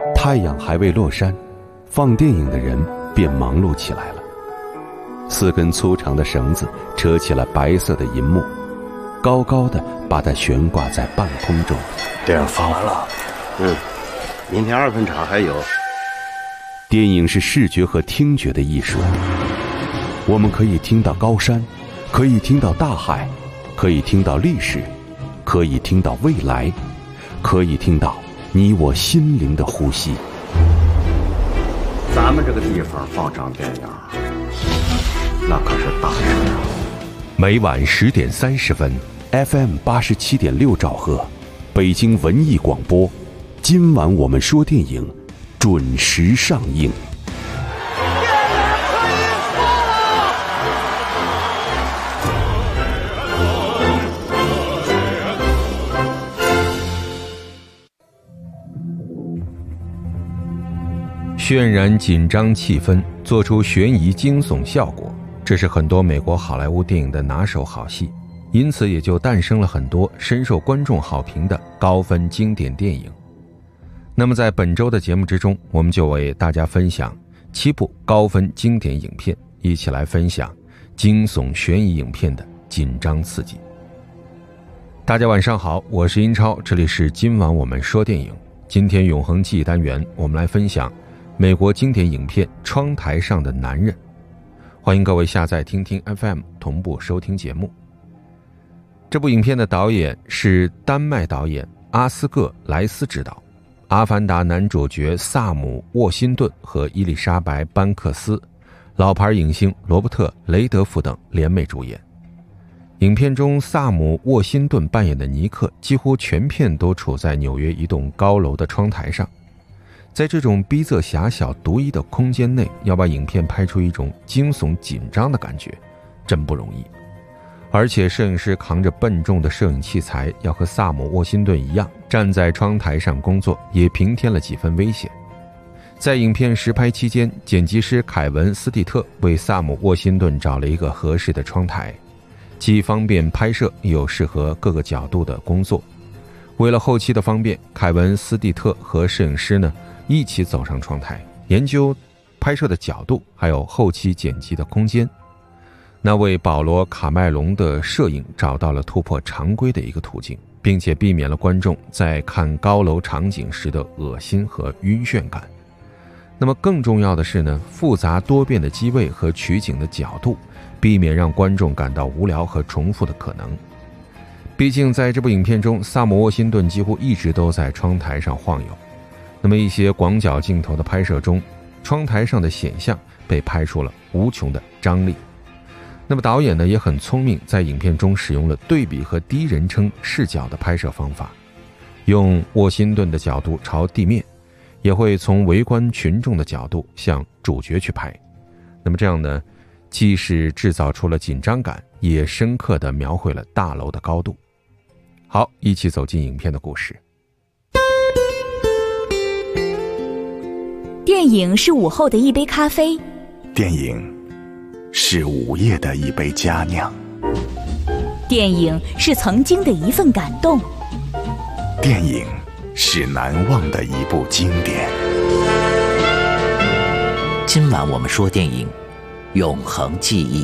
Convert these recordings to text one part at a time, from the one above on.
太阳还未落山，放电影的人便忙碌起来了。4根粗长的绳子扯起了白色的银幕，高高的把它悬挂在半空中。 电影放完了，明天2分场还有。 电影是视觉和听觉的艺术，我们可以听到高山，可以听到大海，可以听到历史，可以听到未来，可以听到你我心灵的呼吸。 咱们这个地方放场电影，那可是大事啊！ 每晚10点30分 ，FM 87.6兆赫，北京文艺广播。今晚我们说电影，准时上映。 渲染紧张气氛，做出悬疑惊悚效果，这是很多美国好莱坞电影的拿手好戏，因此也就诞生了很多深受观众好评的高分经典电影。那么在本周的节目之中，我们就为大家分享7部高分经典影片，一起来分享惊悚悬疑影片的紧张刺激。大家晚上好，我是英超，这里是今晚我们说电影。今天永恒记忆单元，我们来分享美国经典影片《窗台上的男人》，欢迎各位下载听听 FM 同步收听节目。这部影片的导演是丹麦导演阿斯各莱斯执导，阿凡达男主角萨姆沃辛顿和伊丽莎白班克斯，老牌影星罗伯特雷德福等联袂主演。影片中萨姆沃辛顿扮演的尼克几乎全片都处在纽约一栋高楼的窗台上，在这种逼仄狭小独一的空间内，要把影片拍出一种惊悚紧张的感觉真不容易。而且摄影师扛着笨重的摄影器材，要和萨姆沃辛顿一样站在窗台上工作，也平添了几分危险。在影片实拍期间，剪辑师凯文斯蒂特为萨姆沃辛顿找了一个合适的窗台，既方便拍摄又适合各个角度的工作。为了后期的方便，凯文斯蒂特和摄影师一起走上窗台，研究拍摄的角度，还有后期剪辑的空间。那为保罗·卡麦隆的摄影找到了突破常规的一个途径，并且避免了观众在看高楼场景时的恶心和晕眩感。那么更重要的是复杂多变的机位和取景的角度，避免让观众感到无聊和重复的可能。毕竟在这部影片中，萨姆沃辛顿几乎一直都在窗台上晃悠。那么一些广角镜头的拍摄中，窗台上的显像被拍出了无穷的张力。那么导演也很聪明，在影片中使用了对比和第一人称视角的拍摄方法，用沃辛顿的角度朝地面，也会从围观群众的角度向主角去拍。那么这样既是制造出了紧张感，也深刻地描绘了大楼的高度。好，一起走进影片的故事。 电影是午后的一杯咖啡， 电影是午夜的一杯佳酿， 电影是曾经的一份感动， 电影是难忘的一部经典。 今晚我们说电影，永恒记忆。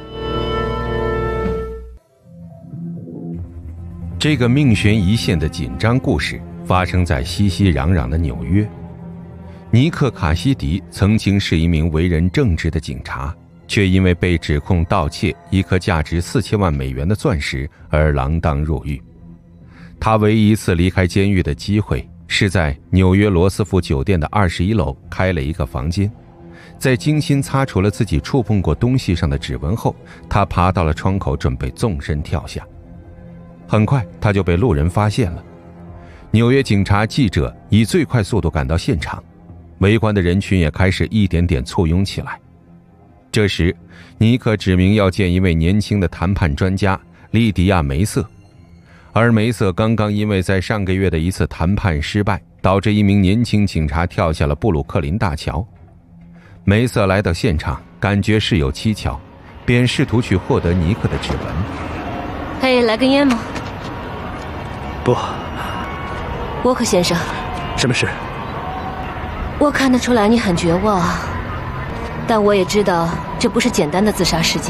这个命悬一线的紧张故事发生在熙熙攘攘的纽约。尼克·卡西迪曾经是一名为人正直的警察，却因为被指控盗窃一颗价值4000万美元的钻石而锒铛入狱。他唯一一次离开监狱的机会是在纽约罗斯福酒店的21楼开了一个房间，在精心擦除了自己触碰过东西上的指纹后，他爬到了窗口准备纵身跳下。很快他就被路人发现了，纽约警察记者以最快速度赶到现场，围观的人群也开始一点点簇拥起来。这时尼克指明要见一位年轻的谈判专家莉迪亚·梅瑟，而梅瑟刚刚因为在上个月的一次谈判失败，导致一名年轻警察跳下了布鲁克林大桥。梅瑟来到现场，感觉事有蹊跷，便试图去获得尼克的指纹。 嘿，来根烟吗？ 不。 沃克先生， 什么事？ 我看得出来你很绝望，但我也知道这不是简单的自杀事件。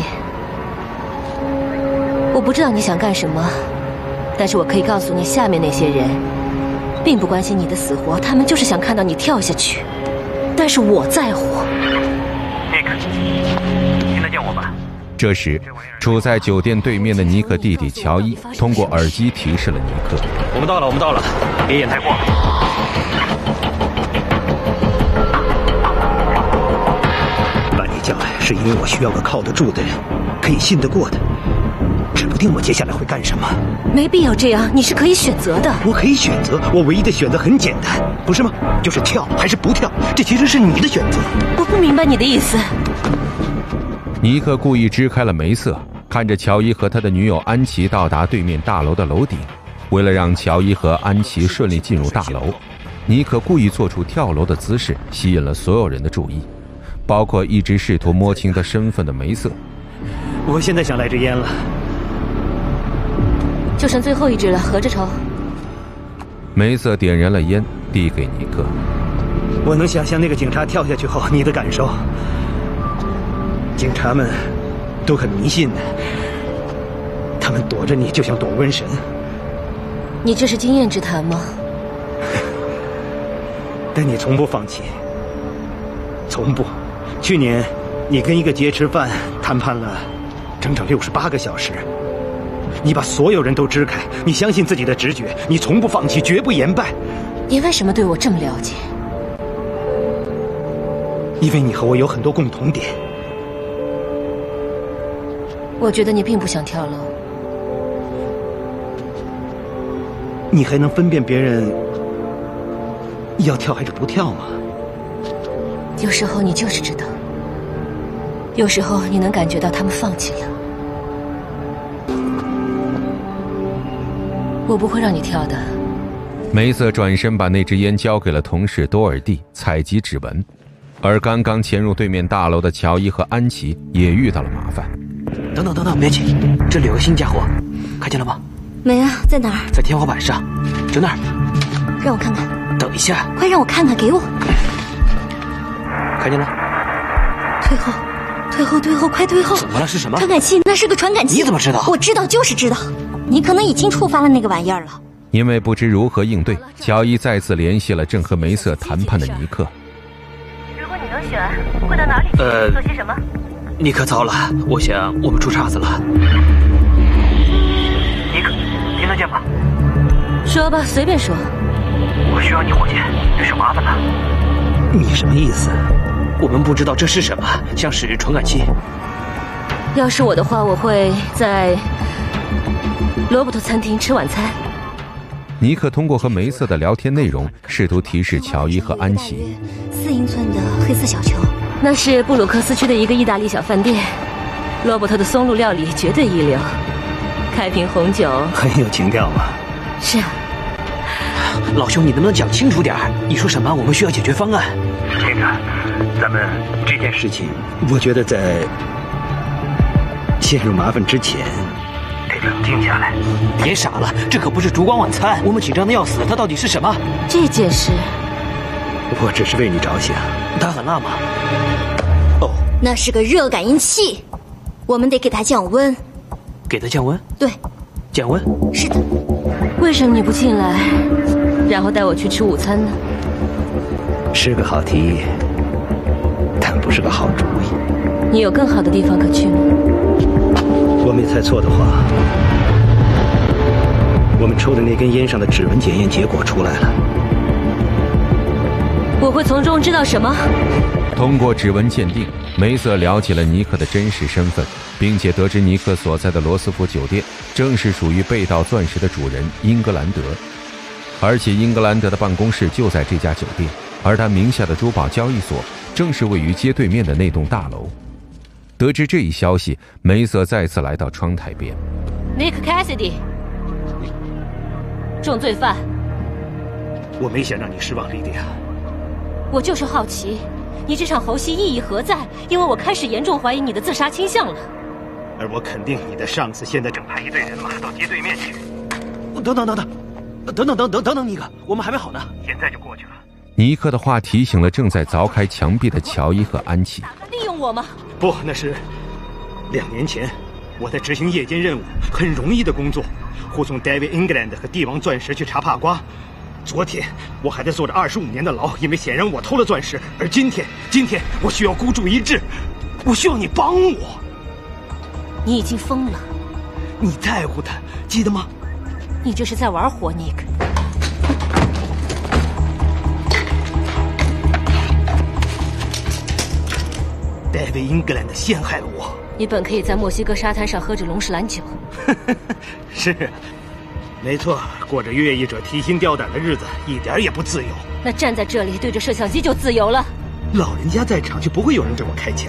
我不知道你想干什么，但是我可以告诉你，下面那些人并不关心你的死活，他们就是想看到你跳下去。但是我在乎。 Nick， 听得见我吗？ 这时，处在酒店对面的尼克弟弟乔伊通过耳机提示了尼克：“ 我们到了，我们到了，别眼太过。” 把你叫来是因为我需要个靠得住的人，可以信得过的。指不定我接下来会干什么。 没必要这样，你是可以选择的。 我可以选择，我唯一的选择很简单，不是吗？就是跳还是不跳，这其实是你的选择。 我不明白你的意思。 尼克故意支开了眉色，看着乔伊和他的女友安琪到达对面大楼的楼顶。为了让乔伊和安琪顺利进入大楼，尼克故意做出跳楼的姿势，吸引了所有人的注意，包括一直试图摸清他身份的梅瑟。 我现在想来支烟了， 就剩最后一支了，合着抽。 梅瑟点燃了烟，递给尼克。 我能想象那个警察跳下去后你的感受。警察们都很迷信的，他们躲着你就像躲瘟神。 你这是经验之谈吗？ 但你从不放弃，从不。去年你跟一个劫持犯谈判了整整68个小时，你把所有人都支开，你相信自己的直觉，你从不放弃，绝不言败。 你为什么对我这么了解？ 因为你和我有很多共同点。 我觉得你并不想跳楼。 你还能分辨别人要跳还是不跳吗？ 有时候你就是知道，有时候你能感觉到他们放弃了。我不会让你跳的。 梅瑟转身把那支烟交给了同事多尔蒂采集指纹，而刚刚潜入对面大楼的乔伊和安琪也遇到了麻烦。 等等，别急，这里有个新家伙，看见了吗？ 没啊，在哪儿？ 在天花板上，就那儿。 让我看看。 等一下， 快让我看看，给我。 看见了？ 退后，快退后！ 怎么了？是什么？ 传感器，那是个传感器。 你怎么知道？ 我知道，就是知道。你可能已经触发了那个玩意儿了。 因为不知如何应对，乔伊再次联系了正和梅瑟谈判的尼克。 如果你能选，会到哪里去？做些什么？ 尼克，糟了，我想我们出岔子了。 尼克，听得见吗？ 说吧，随便说。 我需要你火箭，这是麻烦了。 你什么意思？我们不知道这是什么，像是传感器。 要是我的话，我会在罗伯特餐厅吃晚餐。 尼克通过和梅瑟的聊天内容，试图提示乔伊和安琪。 4英寸的黑色小球， 那是布鲁克斯区的一个意大利小饭店。罗伯特的松露料理绝对一流，开瓶红酒很有情调嘛。 是啊。 老兄，你能不能讲清楚点儿？你说什么？我们需要解决方案。 这个，咱们这件事情， 我觉得在陷入麻烦之前， 得冷静下来。 别傻了，这可不是烛光晚餐，我们紧张的要死。它到底是什么？ 这件事， 我只是为你着想。 它很辣吗？哦， 那是个热感应器，我们得给它降温。 给它降温？ 对， 降温。 是的。 为什么你不进来，然后带我去吃午餐呢？ 是个好提议，但不是个好主意。 你有更好的地方可去吗？ 我没猜错的话，我们抽的那根烟上的指纹检验结果出来了。 我会从中知道什么？ 通过指纹鉴定，梅瑟了解了尼克的真实身份，并且得知尼克所在的罗斯福酒店正是属于被盗钻石的主人英格兰德，而且英格兰德的办公室就在这家酒店，而他名下的珠宝交易所正是位于街对面的那栋大楼。得知这一消息，梅瑟再次来到窗台边。 Nick Cassidy， 重罪犯。 我没想让你失望，莉迪亚。 我就是好奇，你这场猴戏意义何在？因为我开始严重怀疑你的自杀倾向了。 而我肯定你的上司现在正派一队人马到街对面去。 等，尼克，我们还没好呢。 现在就过去了。 尼克的话提醒了正在凿开墙壁的乔伊和安琪。 利用我吗？ 不，那是2年前我在执行夜间任务，很容易的工作，护送 David England 和帝王钻石去查帕瓜。昨天我还在坐着25年的牢，因为显然我偷了钻石。而今天我需要孤注一掷，我需要你帮我。 你已经疯了。 你在乎他，记得吗？ 你这是在玩火，尼克。 David England 陷害了我。 你本可以在墨西哥沙滩上喝着龙舌兰酒。 是啊，没错，过着越狱者提心吊胆的日子，一点也不自由。 那站在这里对着摄像机就自由了。 老人家在场，就不会有人对我开枪。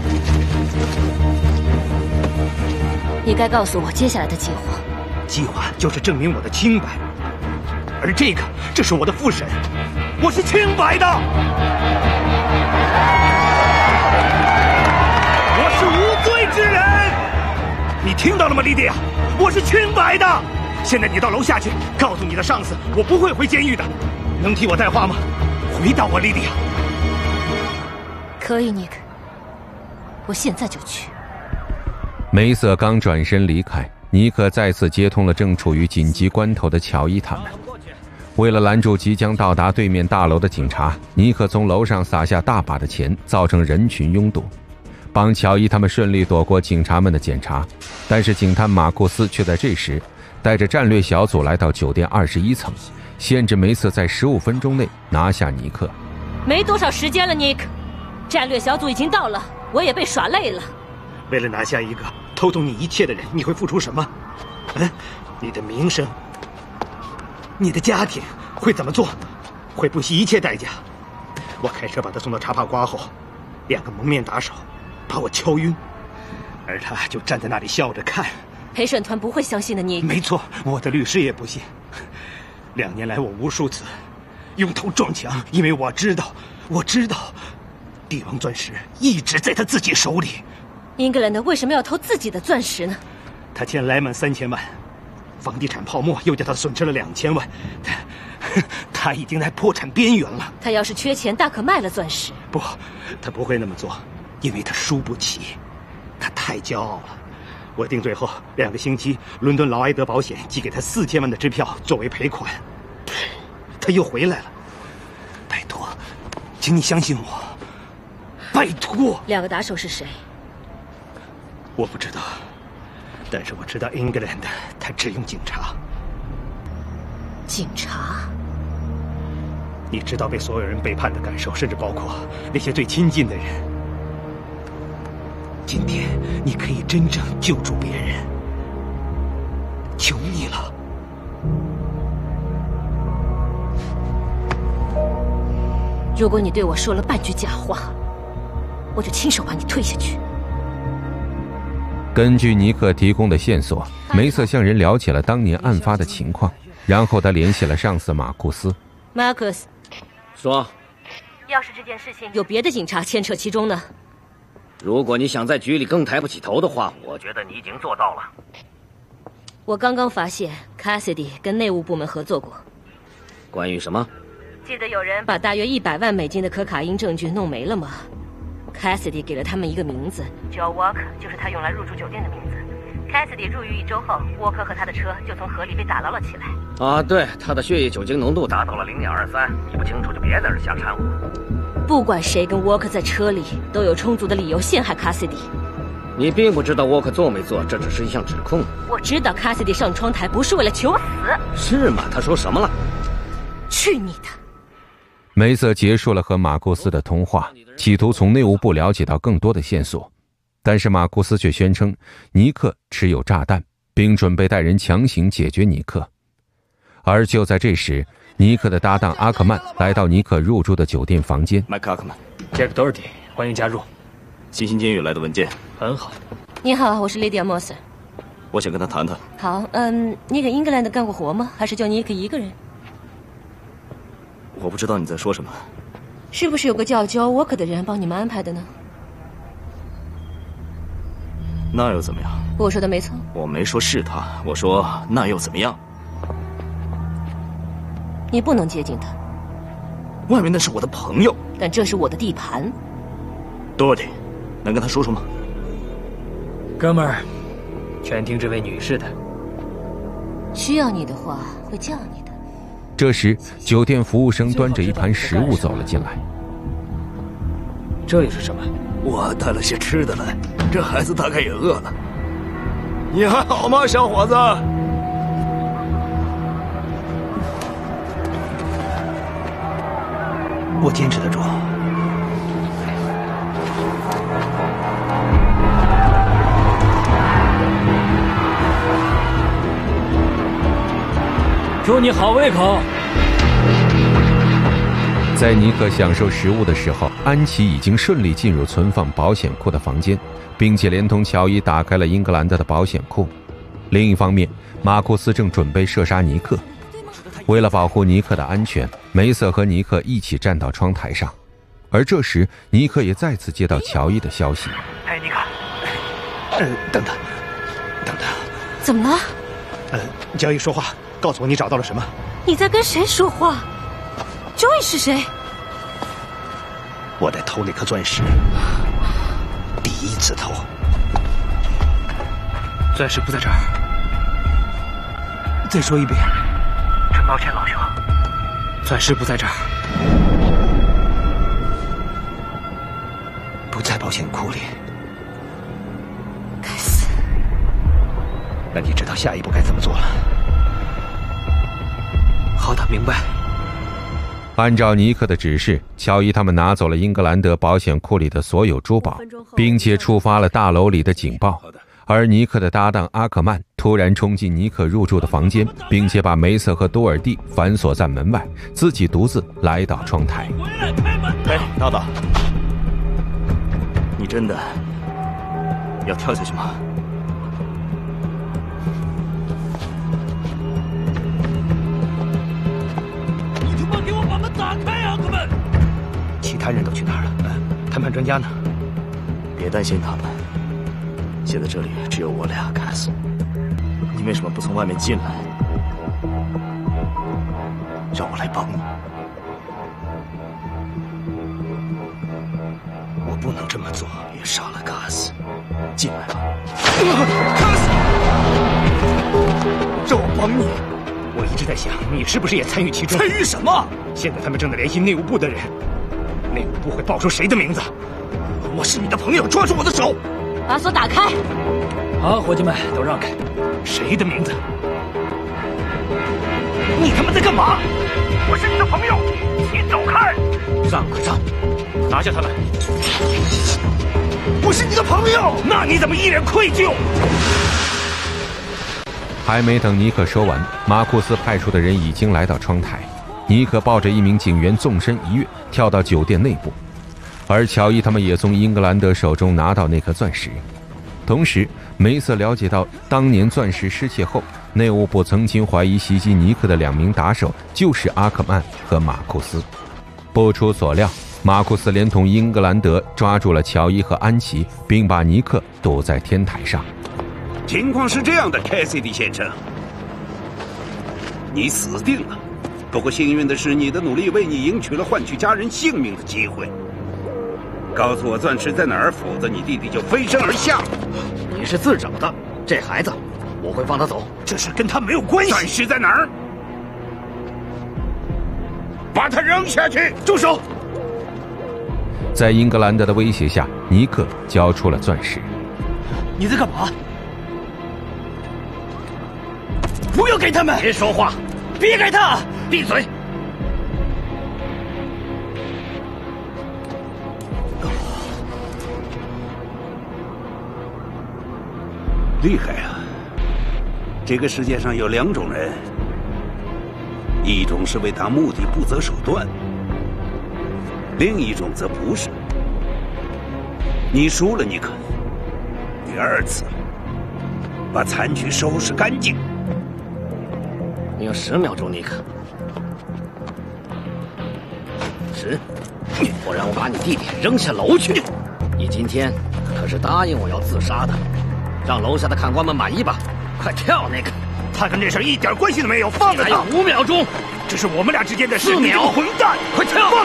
你该告诉我接下来的计划。 计划就是证明我的清白，而这是我的复审，我是清白的，我是无罪之人。你听到了吗，莉迪亚？我是清白的。现在你到楼下去，告诉你的上司，我不会回监狱的。能替我带话吗？回答我，莉迪亚。 可以，尼克，我现在就去。 梅瑟刚转身离开，尼克再次接通了正处于紧急关头的乔伊他们。为了拦住即将到达对面大楼的警察，尼克从楼上撒下大把的钱，造成人群拥堵，帮乔伊他们顺利躲过警察们的检查。但是警探马库斯却在这时带着战略小组来到酒店21层，限制梅瑟在15分钟内拿下尼克。 没多少时间了，尼克，战略小组已经到了，我也被耍累了。 为了拿下一个偷走你一切的人，你会付出什么？你的名声，你的家庭会怎么做？会不惜一切代价。我开车把他送到查帕瓜后，2个蒙面打手把我敲晕，而他就站在那里笑着看。 陪审团不会相信的，你。 没错，我的律师也不信。2年来我无数次用头撞墙，因为我知道帝王钻石一直在他自己手里。 英格兰的为什么要偷自己的钻石呢？ 他欠莱曼3000万，房地产泡沫又叫他损失了2000万，他已经在破产边缘了。 他要是缺钱，大可卖了钻石。 不，他不会那么做，因为他输不起，他太骄傲了。我定罪后2个星期，伦敦劳埃德保险寄给他4000万的支票作为赔款，他又回来了。拜托，请你相信我，拜托。 2个打手是谁？ 我不知道，但是我知道 England 他只用警察。 警察？ 你知道被所有人背叛的感受，甚至包括那些最亲近的人。今天你可以真正救助别人，求你了。 如果你对我说了半句假话，我就亲手把你推下去。 根据尼克提供的线索，梅瑟向人了解了当年案发的情况，然后他联系了上司马库斯。 马库斯， 说， 要是这件事情有别的警察牵扯其中呢？ 如果你想在局里更抬不起头的话，我觉得你已经做到了。 我刚刚发现 Cassidy 跟内务部门合作过。 关于什么？ 记得有人把大约100万美金的可卡因证据弄没了吗？ Cassidy 给了他们一个名字 ，Joe Walker， 就是他用来入住酒店的名字。Cassidy 入狱1周后，沃克和他的车就从河里被打捞了起来。 啊，对，他的血液酒精浓度达到了0.23，你不清楚就别在这瞎掺和。 不管谁跟沃克在车里，都有充足的理由陷害 Cassidy。 你并不知道沃克做没做，这只是一项指控。 我知道 Cassidy 上窗台不是为了求死。 是吗？他说什么了？ 去你的！ 梅瑟结束了和马库斯的通话，企图从内务部了解到更多的线索，但是马库斯却宣称尼克持有炸弹，并准备带人强行解决尼克。而就在这时，尼克的搭档阿克曼来到尼克入住的酒店房间。 麦克阿克曼 ，Jack Doherty， 欢迎加入。 新兴监狱来的文件很好。 你好，我是 Lydia Moser。 我想跟他谈谈。 好，你给英格兰的干过活吗？还是就尼克一个人？ 我不知道你在说什么。 是不是有个叫 Joe Walker 的人帮你们安排的呢？ 那又怎么样？ 我说的没错。 我没说是他，我说那又怎么样？ 你不能接近他。 外面那是我的朋友， 但这是我的地盘。 多迪，能跟他说说吗？ 哥们儿，全听这位女士的。 需要你的话，会叫你的。 这时，酒店服务生端着一盘食物走了进来。 这又是什么？ 我带了些吃的来，这孩子大概也饿了。你还好吗，小伙子？ 我坚持得住。 祝你好胃口。 在尼克享受食物的时候，安琪已经顺利进入存放保险库的房间，并且连同乔伊打开了英格兰德的保险库。另一方面，马库斯正准备射杀尼克。为了保护尼克的安全，梅瑟和尼克一起站到窗台上。而这时，尼克也再次接到乔伊的消息。 嘿，尼克， 等等，等等， 怎么了？ 乔伊说话，告诉我你找到了什么？ 你在跟谁说话 ？Joy 是谁？ 我在偷那颗钻石，第一次偷。 钻石不在这儿。 再说一遍。 真抱歉，老兄，钻石不在这儿。 不在保险库里。 该死！ 那你知道下一步该怎么做了？ 好的，明白。 按照尼克的指示，乔伊他们拿走了英格兰德保险库里的所有珠宝，并且触发了大楼里的警报。而尼克的搭档阿克曼突然冲进尼克入住的房间，并且把梅瑟和多尔蒂反锁在门外，自己独自来到窗台。 哎，搭档，你真的要跳下去吗？ 你他妈给我把门打开啊，哥们！ 其他人都去哪儿了？谈判专家呢？ 别担心他们。现在这里只有我俩，凯斯，你为什么不从外面进来？让我来帮你。 我不能这么做。 别傻了，卡斯，进来吧。 卡斯，让我帮你。我一直在想，你是不是也参与其中？ 参与什么？ 现在他们正在联系内务部的人，内务部会报出谁的名字？ 我是你的朋友，抓住我的手。 把锁打开！ 好，伙计们都让开。 谁的名字？ 你他妈在干嘛？我是你的朋友，你走开！ 让开，让！拿下他们！ 我是你的朋友，那你怎么一脸愧疚？ 还没等尼克说完，马库斯派出的人已经来到窗台。尼克抱着一名警员纵身一跃，跳到酒店内部。而乔伊他们也从英格兰德手中拿到那颗钻石。同时，梅瑟了解到当年钻石失窃后，内务部曾经怀疑袭击尼克的2名打手就是阿克曼和马库斯。不出所料，马库斯连同英格兰德抓住了乔伊和安琪，并把尼克堵在天台上。 情况是这样的，凯西迪先生，你死定了。不过幸运的是，你的努力为你赢取了换取家人性命的机会。告诉我钻石在哪儿，否则你弟弟就飞身而下。 你是自找的，这孩子我会放他走， 这事跟他没有关系。钻石在哪儿？把他扔下去！ 住手！ 在英格兰德的威胁下，尼克交出了钻石。 你在干嘛？不要给他们！别说话，别给他！闭嘴！ 厉害啊！这个世界上有2种人，一种是为达目的不择手段，另一种则不是。你输了，尼克。第2次，把残局收拾干净。 你有10秒钟，尼克。10，不然我把你弟弟扔下楼去。你今天可是答应我要自杀的。让楼下的看官们满意吧！快跳，那个， 他跟这事一点关系都没有，放了他！ 还有5秒钟， 这是我们俩之间的事。 4秒， 混蛋！ 快跳！ 放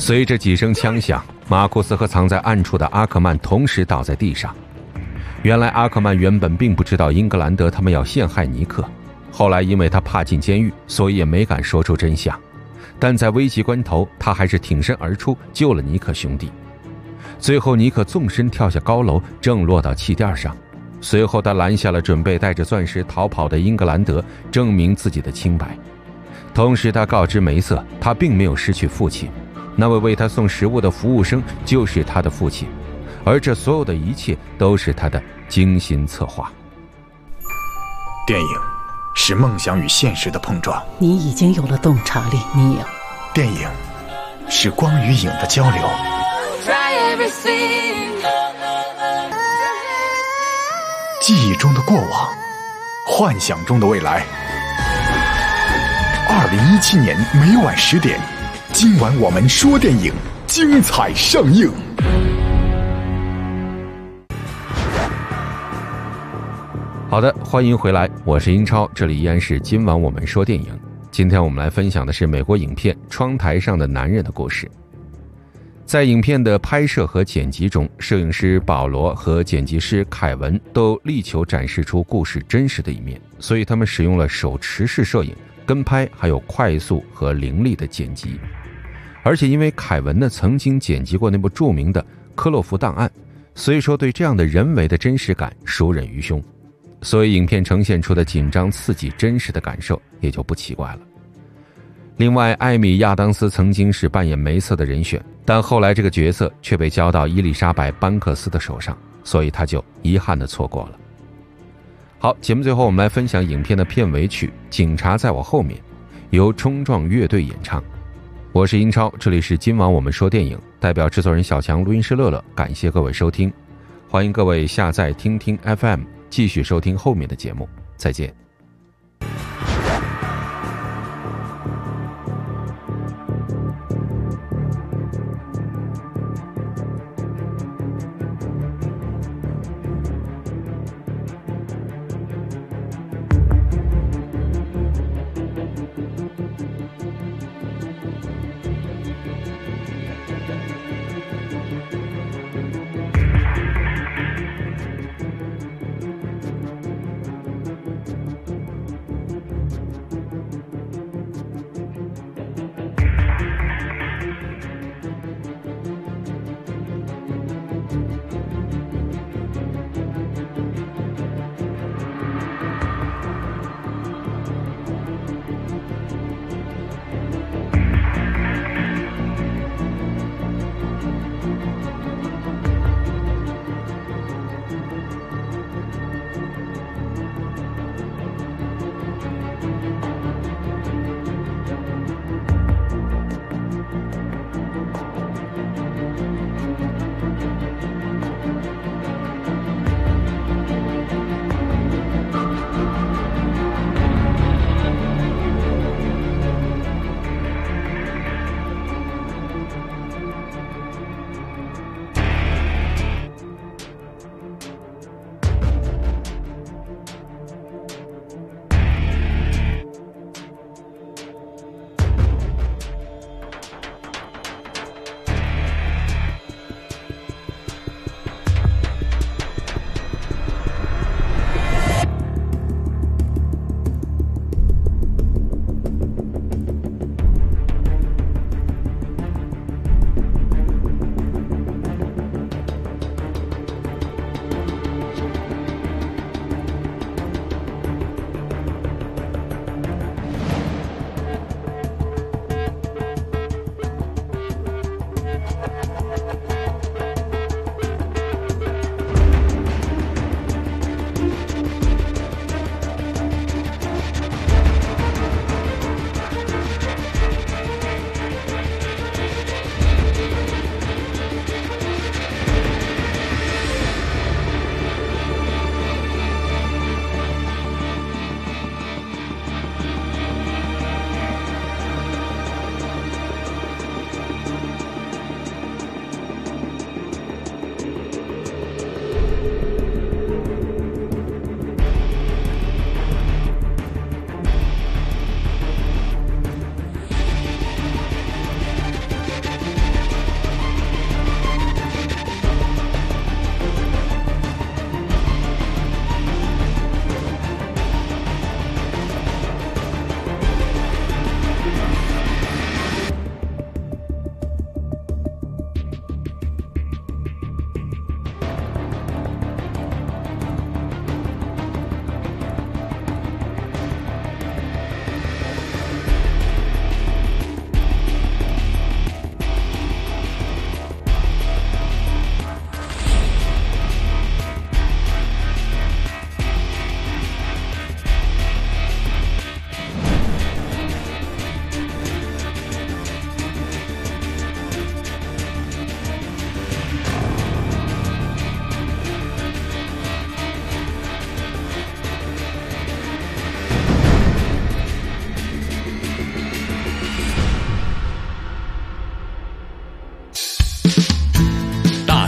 随着几声枪响，马库斯和藏在暗处的阿克曼同时倒在地上。原来阿克曼原本并不知道英格兰德他们要陷害尼克，后来因为他怕进监狱，所以也没敢说出真相。但在危急关头，他还是挺身而出，救了尼克兄弟。最后尼克纵身跳下高楼，正落到气垫上。随后他拦下了准备带着钻石逃跑的英格兰德，证明自己的清白。同时他告知梅瑟，他并没有失去父亲，那位为他送食物的服务生就是他的父亲，而这所有的一切都是他的精心策划。 电影是梦想与现实的碰撞， 你已经有了洞察力，尼尔。 电影是光与影的交流，记忆中的过往，幻想中的未来。2017年每晚10点，今晚我们说电影，精彩上映。 好的，欢迎回来，我是英超，这里依然是今晚我们说电影。今天我们来分享的是美国影片《窗台上的男人》的故事。在影片的拍摄和剪辑中，摄影师保罗和剪辑师凯文都力求展示出故事真实的一面，所以他们使用了手持式摄影、跟拍，还有快速和凌厉的剪辑。而且因为凯文呢曾经剪辑过那部著名的《科洛弗档案》，所以说对这样的人为的真实感熟稔于胸，所以影片呈现出的紧张刺激真实的感受也就不奇怪了。另外，艾米亚当斯曾经是扮演梅瑟的人选，但后来这个角色却被交到伊丽莎白·班克斯的手上，所以他就遗憾地错过了。好，节目最后我们来分享影片的片尾曲《警察在我后面》，由冲撞乐队演唱。我是英超，这里是今晚我们说电影，代表制作人小强，录音师乐乐，感谢各位收听，欢迎各位下载听听 FM， 继续收听后面的节目，再见。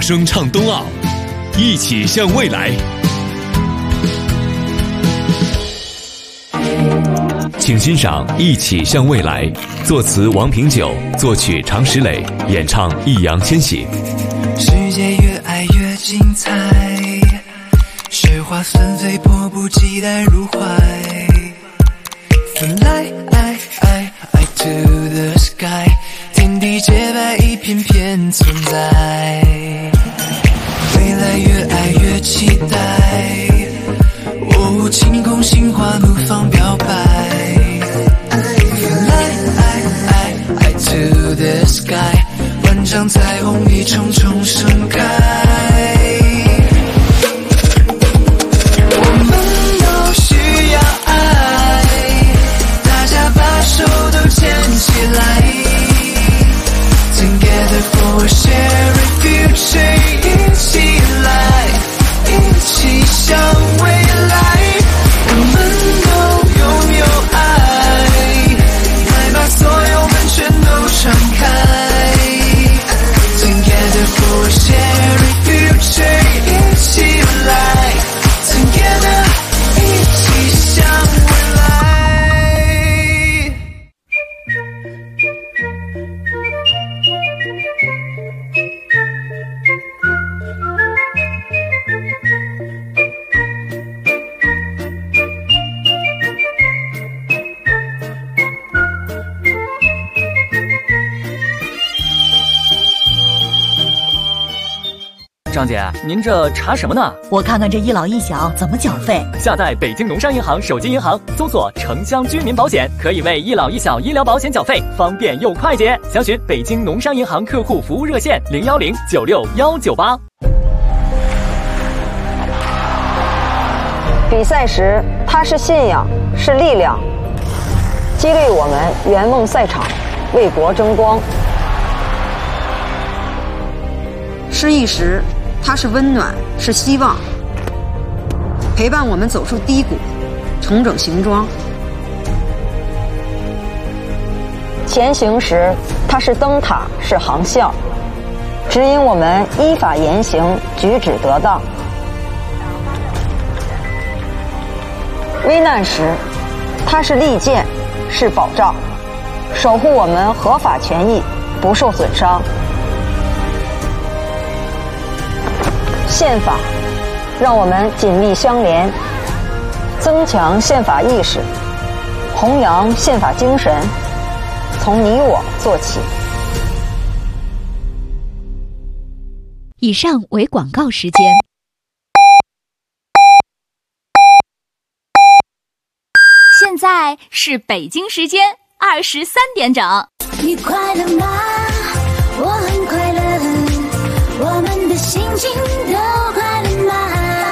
声唱冬奥，一起向未来。请欣赏《一起向未来》，作词王平久，作曲常石磊，演唱易烊千玺。 世界越爱越精彩，雪花纷飞，迫不及待入怀。Fly to the sky， 天地洁白，一片片存在。未来越爱越期待，晴空心花怒放表白。Fly to the sky， 万丈彩虹一重重盛开。我们都需要爱，大家把手都牵起来。Together for a shared future， 一起来，一起向未来。我们都拥有爱，来把所有门全都敞开。Together for a shared future， 一起来 Together， 一起向未来。 张姐，您这查什么呢？ 我看看这一老一小怎么缴费。 下载北京农商银行手机银行，搜索城乡居民保险，可以为一老一小医疗保险缴费，方便又快捷。详询北京农商银行客户服务热线010961198。 比赛时，它是信仰，是力量，激励我们圆梦赛场，为国争光。 失意时，它是温暖，是希望，陪伴我们走出低谷，重整行装。 前行时，它是灯塔，是航校，指引我们依法言行，举止得当。危难时，它是利剑，是保障，守护我们合法权益不受损伤。宪法让我们紧密相连，增强宪法意识，弘扬宪法精神，从你我做起。 以上为广告时间。 现在是北京时间23点整。 你快乐吗？我很快乐，我们的心情都快乐吗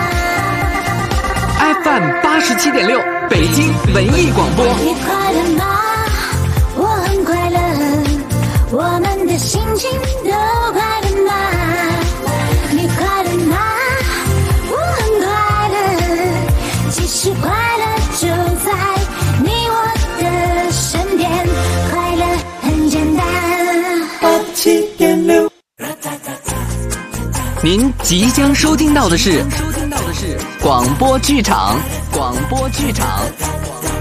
？FM 87.6，北京文艺广播。 你快乐吗？我很快乐，我们的心情都快乐吗？你快乐吗？我很快乐，其实快乐就在你我的身边，快乐很简单。87.6。 您即将收听到的是广播剧场。